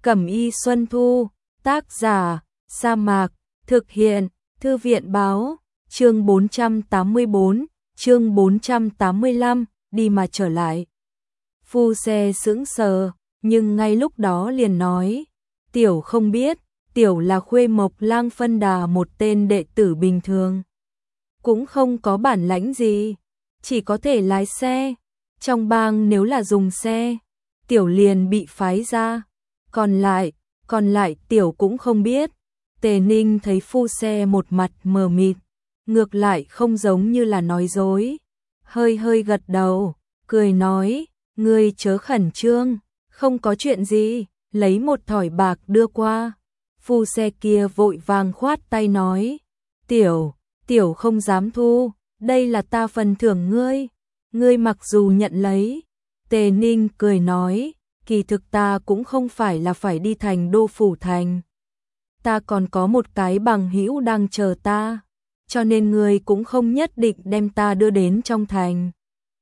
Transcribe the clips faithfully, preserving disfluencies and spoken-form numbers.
Cẩm y Xuân Thu, tác giả, Sa Mạc, thực hiện, Thư viện báo, chương bốn trăm tám mươi tư, chương bốn trăm tám mươi lăm, đi mà trở lại. Phu Xe sững sờ, nhưng ngay lúc đó liền nói, tiểu không biết, tiểu là Khuê Mộc Lang Phân Đà, một tên đệ tử bình thường. Cũng không có bản lãnh gì, chỉ có thể lái xe. Trong bang nếu là dùng xe, tiểu liền bị phái ra. Còn lại, còn lại tiểu cũng không biết. Tề Ninh thấy Phu Xe một mặt mờ mịt, ngược lại không giống như là nói dối. Hơi hơi gật đầu, cười nói, ngươi chớ khẩn trương, không có chuyện gì, lấy một thỏi bạc đưa qua. Phu Xe kia vội vàng khoát tay nói, tiểu, tiểu không dám thu, đây là ta phần thưởng ngươi, ngươi mặc dù nhận lấy. Tề Ninh cười nói, kỳ thực ta cũng không phải là phải đi thành Đô Phủ Thành. Ta còn có một cái bằng hữu đang chờ ta, cho nên ngươi cũng không nhất định đem ta đưa đến trong thành.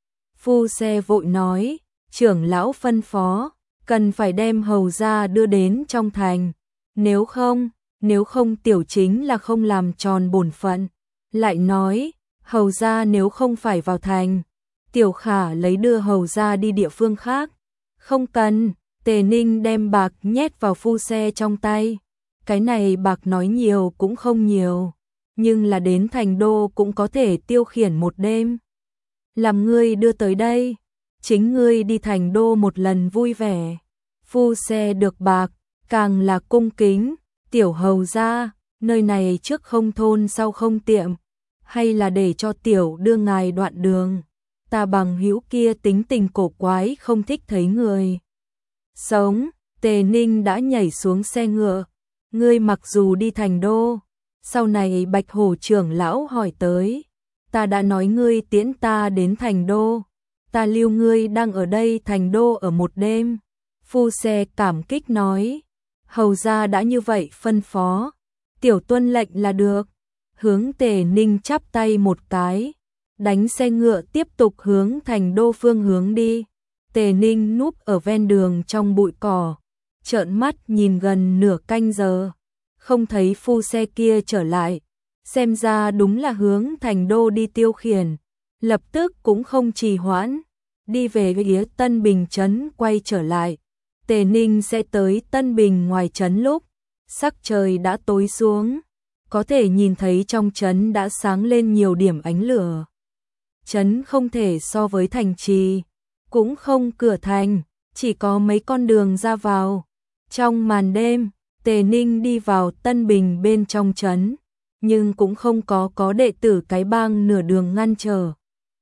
Phu Xe vội nói, trưởng lão phân phó, cần phải đem hầu gia đưa đến trong thành, nếu không, nếu không tiểu chính là không làm tròn bổn phận. Lại nói, hầu gia nếu không phải vào thành, tiểu khả lấy đưa hầu gia đi địa phương khác. Không cần. Tề Ninh đem bạc nhét vào Phu Xe trong tay. Cái này bạc nói nhiều cũng không nhiều, nhưng là đến thành đô cũng có thể tiêu khiển một đêm. Làm ngươi đưa tới đây, chính ngươi đi thành đô một lần vui vẻ. Phu Xe được bạc, càng là cung kính, tiểu hầu gia, nơi này trước không thôn sau không tiệm, hay là để cho tiểu đưa ngài đoạn đường. Ta bằng hữu kia tính tình cổ quái, không thích thấy người sống. Tề Ninh đã nhảy xuống xe ngựa, ngươi mặc dù đi thành đô, sau này Bạch Hổ trưởng lão hỏi tới, ta đã nói ngươi tiễn ta đến thành đô, ta lưu ngươi đang ở đây thành đô ở một đêm. Phu Xe cảm kích nói, hầu gia đã như vậy phân phó, tiểu tuân lệnh là được. Hướng Tề Ninh chắp tay một cái, đánh xe ngựa tiếp tục hướng thành đô phương hướng đi. Tề Ninh núp ở ven đường trong bụi cỏ, trợn mắt nhìn gần nửa canh giờ, không thấy Phu Xe kia trở lại, xem ra đúng là hướng thành đô đi tiêu khiển. Lập tức cũng không trì hoãn, đi về phía Tân Bình trấn quay trở lại. Tề Ninh sẽ tới Tân Bình ngoài trấn lúc sắc trời đã tối xuống, có thể nhìn thấy trong trấn đã sáng lên nhiều điểm ánh lửa. Trấn không thể so với thành trì, cũng không cửa thành, chỉ có mấy con đường ra vào. Trong màn đêm, Tề Ninh đi vào Tân Bình bên trong trấn, nhưng cũng không có có đệ tử cái bang nửa đường ngăn trở.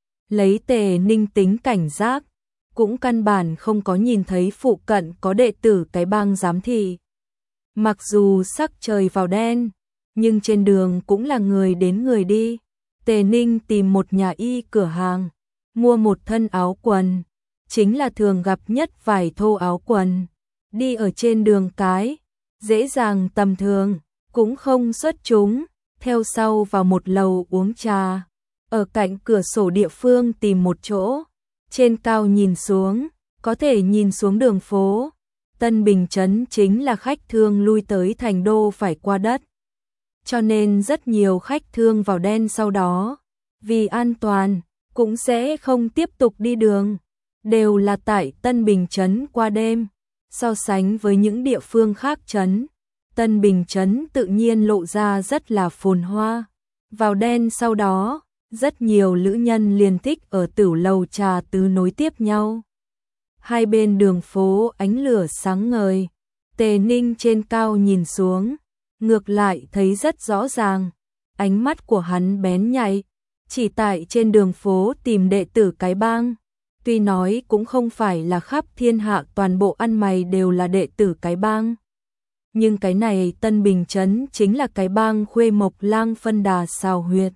Lấy Tề Ninh tính cảnh giác, cũng căn bản không có nhìn thấy phụ cận có đệ tử cái bang giám thị. Mặc dù sắc trời vào đen, nhưng trên đường cũng là người đến người đi. Tề Ninh tìm một nhà y cửa hàng, mua một thân áo quần, chính là thường gặp nhất vải thô áo quần. Đi ở trên đường cái, dễ dàng tầm thường, cũng không xuất chúng. Theo sau vào một lầu uống trà, ở cạnh cửa sổ địa phương tìm một chỗ, trên cao nhìn xuống, có thể nhìn xuống đường phố. Tân Bình trấn chính là khách thương lui tới thành đô phải qua đất, cho nên rất nhiều khách thương vào đen sau đó, vì an toàn, cũng sẽ không tiếp tục đi đường, đều là tại Tân Bình trấn qua đêm. So sánh với những địa phương khác trấn, Tân Bình trấn tự nhiên lộ ra rất là phồn hoa. Vào đen sau đó, rất nhiều lữ nhân liền thích ở tửu lầu trà tứ nối tiếp nhau. Hai bên đường phố ánh lửa sáng ngời, Tề Ninh trên cao nhìn xuống, ngược lại thấy rất rõ ràng. Ánh mắt của hắn bén nhạy, chỉ tại trên đường phố tìm đệ tử cái bang. Tuy nói cũng không phải là khắp thiên hạ toàn bộ ăn mày đều là đệ tử cái bang, nhưng cái này Tân Bình trấn chính là cái bang Khuê Mộc Lang Phân Đà xào huyệt.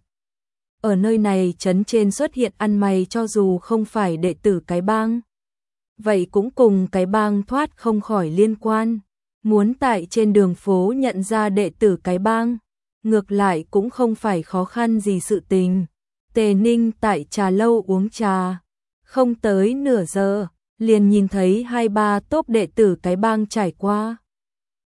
Ở nơi này trấn trên xuất hiện ăn mày cho dù không phải đệ tử cái bang, vậy cũng cùng cái bang thoát không khỏi liên quan. Muốn tại trên đường phố nhận ra đệ tử cái bang, ngược lại cũng không phải khó khăn gì sự tình. Tề Ninh tại trà lâu uống trà, không tới nửa giờ, liền nhìn thấy hai ba tốp đệ tử cái bang trải qua.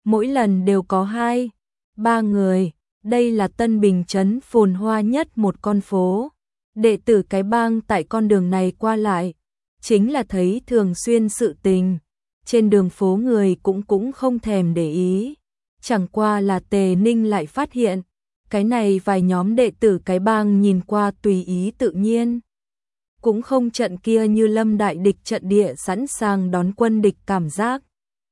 mỗi lần đều có hai, ba người. Đây là Tân Bình trấn phồn hoa nhất một con phố. Đệ tử cái bang tại con đường này qua lại, chính là thấy thường xuyên sự tình. Trên đường phố người cũng cũng không thèm để ý. Chẳng qua là Tề Ninh lại phát hiện, cái này vài nhóm đệ tử cái bang nhìn qua tùy ý tự nhiên. Cũng không trận kia như lâm đại địch trận địa sẵn sàng đón quân địch cảm giác.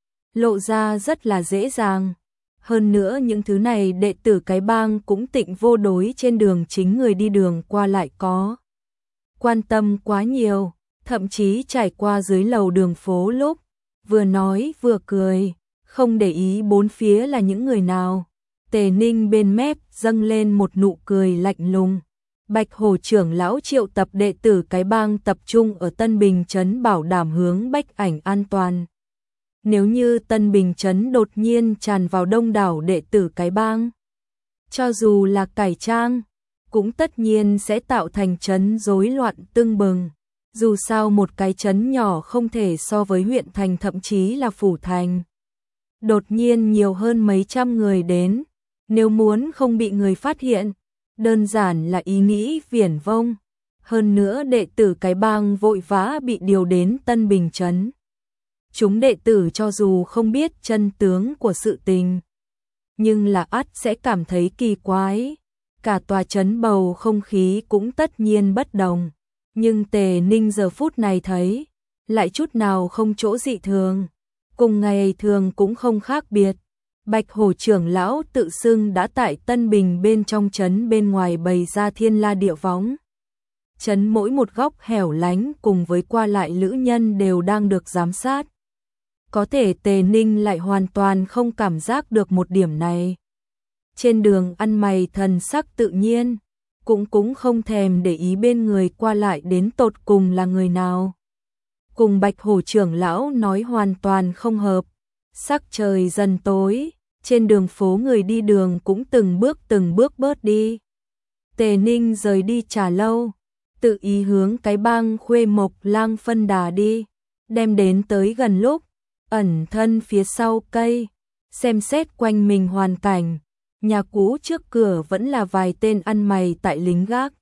Lộ ra rất là dễ dàng. Hơn nữa những thứ này đệ tử cái bang cũng tịnh vô đối trên đường chính người đi đường qua lại có. Quan tâm quá nhiều, thậm chí trải qua dưới lầu đường phố lúc, vừa nói vừa cười, không để ý bốn phía là những người nào. Tề Ninh bên mép dâng lên một nụ cười lạnh lùng. Bạch Hổ trưởng lão triệu tập đệ tử cái bang tập trung ở Tân Bình trấn bảo đảm hướng Bách Ảnh an toàn. Nếu như Tân Bình trấn đột nhiên tràn vào đông đảo đệ tử cái bang, cho dù là cải trang, cũng tất nhiên sẽ tạo thành trấn rối loạn tưng bừng. Dù sao một cái trấn nhỏ không thể so với huyện thành thậm chí là phủ thành. Đột nhiên nhiều hơn mấy trăm người đến, nếu muốn không bị người phát hiện, đơn giản là ý nghĩ viển vông. Hơn nữa đệ tử cái bang vội vã bị điều đến Tân Bình trấn. Chúng đệ tử cho dù không biết chân tướng của sự tình, nhưng là ắt sẽ cảm thấy kỳ quái. Cả tòa trấn bầu không khí cũng tất nhiên bất đồng. Nhưng Tề Ninh giờ phút này thấy, lại chút nào không chỗ dị thường. Cùng ngày thường cũng không khác biệt. Bạch Hổ trưởng lão tự xưng đã tại Tân Bình bên trong trấn bên ngoài bày ra thiên la địa võng. Trấn mỗi một góc hẻo lánh cùng với qua lại lữ nhân đều đang được giám sát. Có thể Tề Ninh lại hoàn toàn không cảm giác được một điểm này. Trên đường ăn mày thần sắc tự nhiên, cũng cũng không thèm để ý bên người qua lại đến tột cùng là người nào. Cùng Bạch Hổ trưởng lão nói hoàn toàn không hợp. Sắc trời dần tối, trên đường phố người đi đường cũng từng bước từng bước bớt đi. Tề Ninh rời đi trà lâu, tự ý hướng cái bang Khuê Mộc Lang phân đà đi, đem đến tới gần lúc, ẩn thân phía sau cây, xem xét quanh mình hoàn cảnh. Nhà cũ trước cửa vẫn là vài tên ăn mày tại lính gác.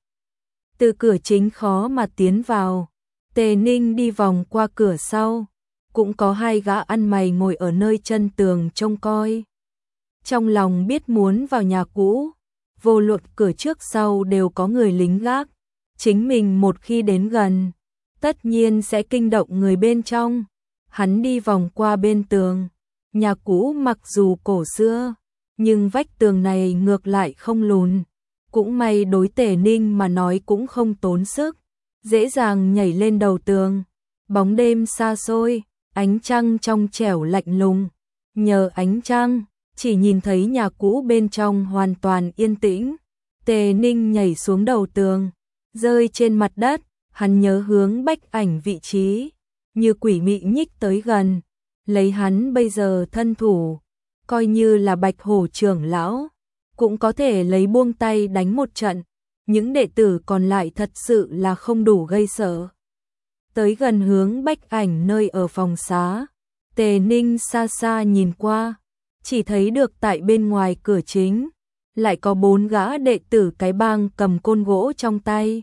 Từ cửa chính khó mà tiến vào. Tề Ninh đi vòng qua cửa sau, cũng có hai gã ăn mày ngồi ở nơi chân tường trông coi. Trong lòng biết muốn vào nhà cũ, vô luận cửa trước sau đều có người lính gác. Chính mình một khi đến gần, tất nhiên sẽ kinh động người bên trong. Hắn đi vòng qua bên tường. Nhà cũ mặc dù cổ xưa, nhưng vách tường này ngược lại không lùn. Cũng may đối Tề Ninh mà nói cũng không tốn sức, dễ dàng nhảy lên đầu tường. Bóng đêm xa xôi, ánh trăng trong trẻo lạnh lùng. Nhờ ánh trăng, chỉ nhìn thấy nhà cũ bên trong hoàn toàn yên tĩnh. Tề Ninh nhảy xuống đầu tường, rơi trên mặt đất, hắn nhớ hướng Bách Ảnh vị trí, như quỷ mị nhích tới gần. Lấy hắn bây giờ thân thủ, coi như là Bạch Hổ trưởng lão, cũng có thể lấy buông tay đánh một trận. Những đệ tử còn lại thật sự là không đủ gây sợ. Tới gần hướng Bách Ảnh nơi ở phòng xá, Tề Ninh xa xa nhìn qua, chỉ thấy được tại bên ngoài cửa chính, lại có bốn gã đệ tử cái bang cầm côn gỗ trong tay,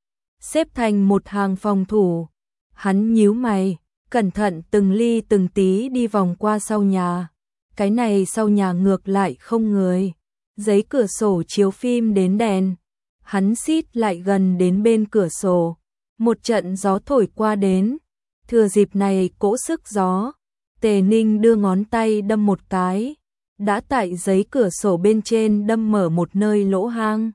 xếp thành một hàng phòng thủ. Hắn nhíu mày, cẩn thận từng ly từng tí đi vòng qua sau nhà. Cái này sau nhà ngược lại không người. Giấy cửa sổ chiếu phim đến đèn. Hắn xít lại gần đến bên cửa sổ. Một trận gió thổi qua đến. Thừa dịp này cỗ sức gió, Tề Ninh đưa ngón tay đâm một cái, đã tại giấy cửa sổ bên trên đâm mở một nơi lỗ hang.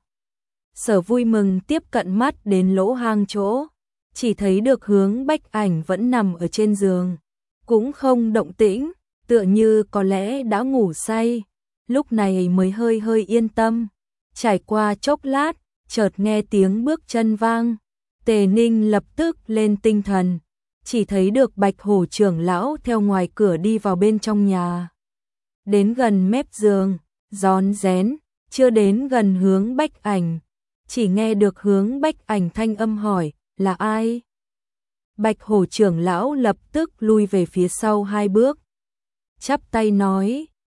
Sở Vui Mừng tiếp cận mắt đến lỗ hang chỗ, chỉ thấy được hướng Bách Ảnh vẫn nằm ở trên giường, cũng không động tĩnh, tựa như có lẽ đã ngủ say. Lúc này mới hơi hơi yên tâm. Trải qua chốc lát, chợt nghe tiếng bước chân vang. Tề Ninh lập tức lên tinh thần, chỉ thấy được Bạch Hổ trưởng lão theo ngoài cửa đi vào bên trong nhà. Đến gần mép giường, rón rén, chưa đến gần hướng Bách Ảnh, chỉ nghe được hướng Bách Ảnh thanh âm hỏi, là ai? Bạch Hổ trưởng lão lập tức lui về phía sau hai bước, chắp tay nói,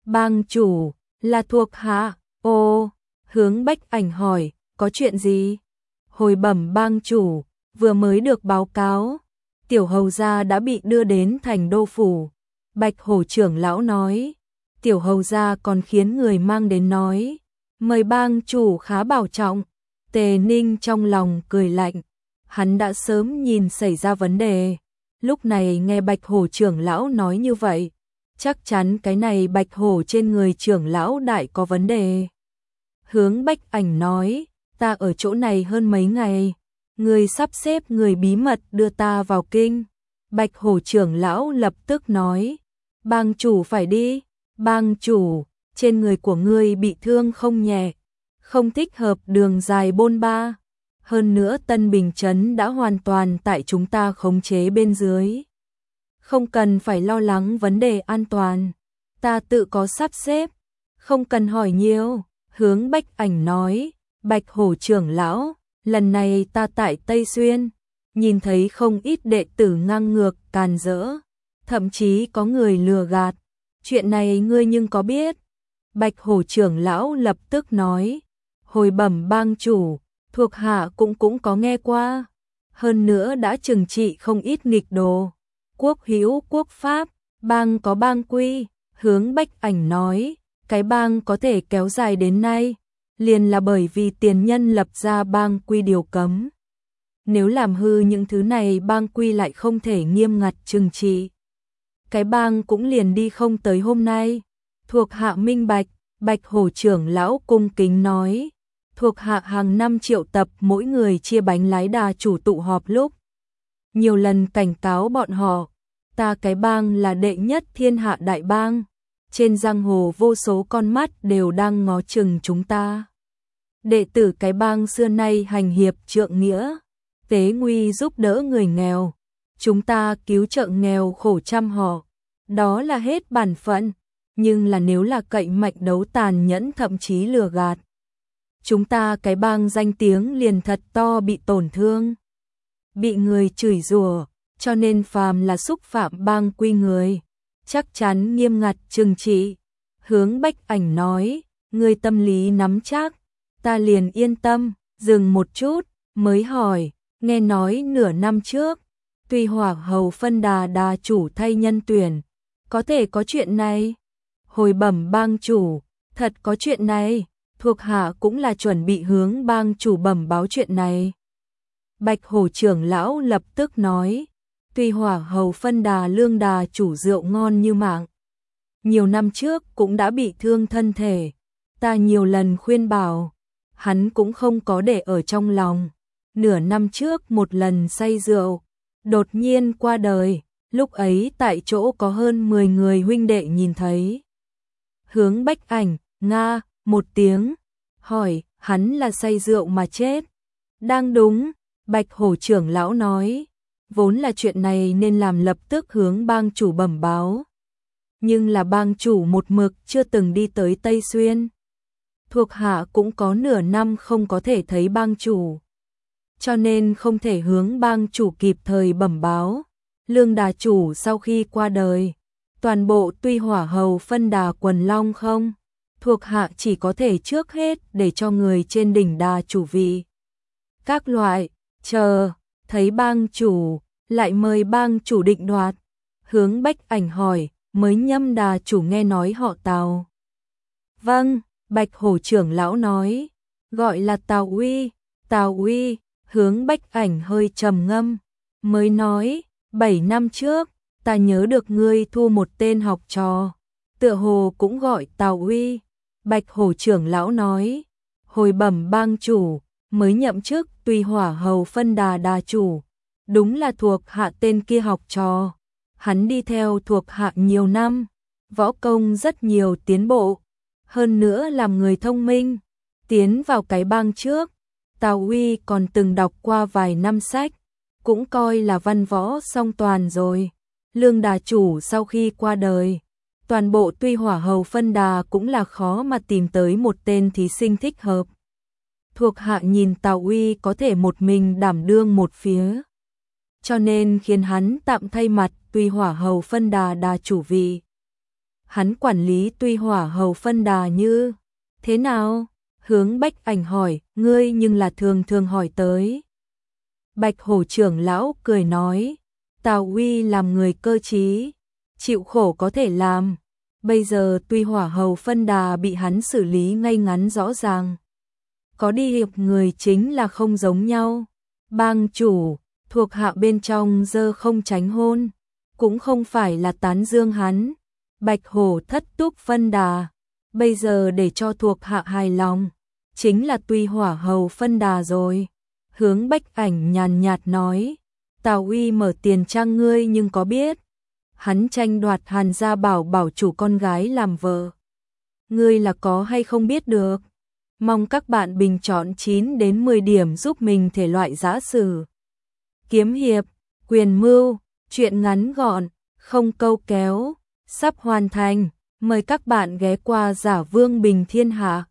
Bang chủ, là thuộc hạ. Ô, Hướng Bách Ảnh hỏi, có chuyện gì? Hồi bẩm bang chủ, vừa mới được báo cáo, tiểu hầu gia đã bị đưa đến thành đô phủ. Bạch Hổ trưởng lão nói, tiểu hầu gia còn khiến người mang đến nói, mời bang chủ khá bảo trọng. Tề Ninh trong lòng cười lạnh, hắn đã sớm nhìn xảy ra vấn đề, lúc này nghe Bạch Hổ trưởng lão nói như vậy, chắc chắn cái này Bạch Hổ trên người trưởng lão đại có vấn đề. Hướng Bách Ảnh nói, ta ở chỗ này hơn mấy ngày, người sắp xếp người bí mật đưa ta vào kinh. Bạch Hổ trưởng lão lập tức nói, bang chủ phải đi. Bang chủ, trên người của ngươi bị thương không nhẹ, không thích hợp đường dài bôn ba. Hơn nữa Tân Bình Trấn đã hoàn toàn tại chúng ta khống chế bên dưới. Không cần phải lo lắng vấn đề an toàn, ta tự có sắp xếp, không cần hỏi nhiều. Hướng Bách Ảnh nói, Bạch Hổ trưởng lão, lần này ta tại Tây Xuyên, nhìn thấy không ít đệ tử ngang ngược càn rỡ, thậm chí có người lừa gạt. Chuyện này ngươi nhưng có biết? Bạch Hổ trưởng lão lập tức nói, hồi bẩm bang chủ, thuộc hạ cũng cũng có nghe qua, hơn nữa đã trừng trị không ít nghịch đồ. Quốc hữu quốc pháp, bang có bang quy. Hướng Bách Ảnh nói, cái bang có thể kéo dài đến nay, liền là bởi vì tiền nhân lập ra bang quy điều cấm. Nếu làm hư những thứ này bang quy lại không thể nghiêm ngặt trừng trị, cái bang cũng liền đi không tới hôm nay. Thuộc hạ minh bạch. Bạch Hổ trưởng lão cung kính nói, thuộc hạ hàng năm triệu tập mỗi người chia bánh lái đà chủ tụ họp lúc, nhiều lần cảnh cáo bọn họ, ta cái bang là đệ nhất thiên hạ đại bang, trên giang hồ vô số con mắt đều đang ngó chừng chúng ta. Đệ tử cái bang xưa nay hành hiệp trượng nghĩa, tế nguy giúp đỡ người nghèo, chúng ta cứu trợ nghèo khổ chăm họ, đó là hết bản phận. Nhưng là nếu là cậy mạnh đấu tàn nhẫn thậm chí lừa gạt, chúng ta cái bang danh tiếng liền thật to bị tổn thương, bị người chửi rủa, cho nên phàm là xúc phạm bang quy người, chắc chắn nghiêm ngặt trừng trị. Hướng Bách Ảnh nói, người tâm lý nắm chắc, ta liền yên tâm. Dừng một chút, mới hỏi, nghe nói nửa năm trước, Tuy Hỏa Hầu phân đà đà chủ thay nhân tuyển, có thể có chuyện này? Hồi bẩm bang chủ, thật có chuyện này, thuộc hạ cũng là chuẩn bị hướng bang chủ bẩm báo chuyện này. Bạch Hổ trưởng lão lập tức nói, Tuy Hỏa Hầu phân đà lương đà chủ rượu ngon như mạng, nhiều năm trước cũng đã bị thương thân thể, ta nhiều lần khuyên bảo, hắn cũng không có để ở trong lòng. Nửa năm trước một lần say rượu, đột nhiên qua đời, lúc ấy tại chỗ có hơn mười người huynh đệ nhìn thấy. Hướng Bách Ảnh, nga, một tiếng, hỏi, hắn là say rượu mà chết. Đang đúng, Bạch Hổ trưởng lão nói, vốn là chuyện này nên làm lập tức hướng bang chủ bẩm báo. Nhưng là bang chủ một mực chưa từng đi tới Tây Xuyên. Thuộc hạ cũng có nửa năm không có thể thấy bang chủ, cho nên không thể hướng bang chủ kịp thời bẩm báo. Lương đà chủ sau khi qua đời, toàn bộ Tuy Hỏa Hầu phân đà quần long không, thuộc hạ chỉ có thể trước hết để cho người trên đỉnh đà chủ vị. Các loại, chờ, thấy bang chủ, lại mời bang chủ định đoạt. Hướng Bách Ảnh hỏi, mới nhâm đà chủ nghe nói họ Tào. Vâng, Bạch Hổ trưởng lão nói, gọi là Tào Uy. Tào Uy. Hướng Bách Ảnh hơi trầm ngâm, mới nói, bảy năm trước, ta nhớ được ngươi thu một tên học trò, tựa hồ cũng gọi Tào Uy. Bạch Hổ trưởng lão nói, hồi bẩm bang chủ, mới nhậm chức Tuy Hỏa Hầu phân đà đà chủ, đúng là thuộc hạ tên kia học trò, hắn đi theo thuộc hạ nhiều năm, võ công rất nhiều tiến bộ, hơn nữa làm người thông minh, tiến vào cái bang trước. Tào Uy còn từng đọc qua vài năm sách, cũng coi là văn võ song toàn rồi. Lương đà chủ sau khi qua đời, toàn bộ Tuy Hỏa Hầu phân đà cũng là khó mà tìm tới một tên thí sinh thích hợp. Thuộc hạ nhìn Tào Uy có thể một mình đảm đương một phía, cho nên khiến hắn tạm thay mặt Tuy Hỏa Hầu phân đà đà chủ vị. hắn quản lý Tuy Hỏa Hầu phân đà như thế nào? Hướng Bách Ảnh hỏi, ngươi nhưng là thường thường hỏi tới. Bạch Hổ trưởng lão cười nói, Tào Uy làm người cơ trí, chịu khổ có thể làm. Bây giờ Tuy Hỏa Hầu phân đà bị hắn xử lý ngay ngắn rõ ràng. Có đi hiệp người chính là không giống nhau. Bang chủ, thuộc hạ bên trong dơ không tránh hôn, cũng không phải là tán dương hắn. Bạch Hổ thất túc phân đà, bây giờ để cho thuộc hạ hài lòng, chính là Tuy Hỏa Hầu phân đà rồi. Hướng Bách Ảnh nhàn nhạt nói, Tào Uy mở tiền trang ngươi nhưng có biết, hắn tranh đoạt Hàn Gia Bảo bảo chủ con gái làm vợ. Ngươi là có hay không biết được? Mong các bạn bình chọn chín đến mười điểm giúp mình thể loại giã sử, kiếm hiệp, quyền mưu, truyện ngắn gọn, không câu kéo, sắp hoàn thành. Mời các bạn ghé qua Giả Vương Bình Thiên Hạ.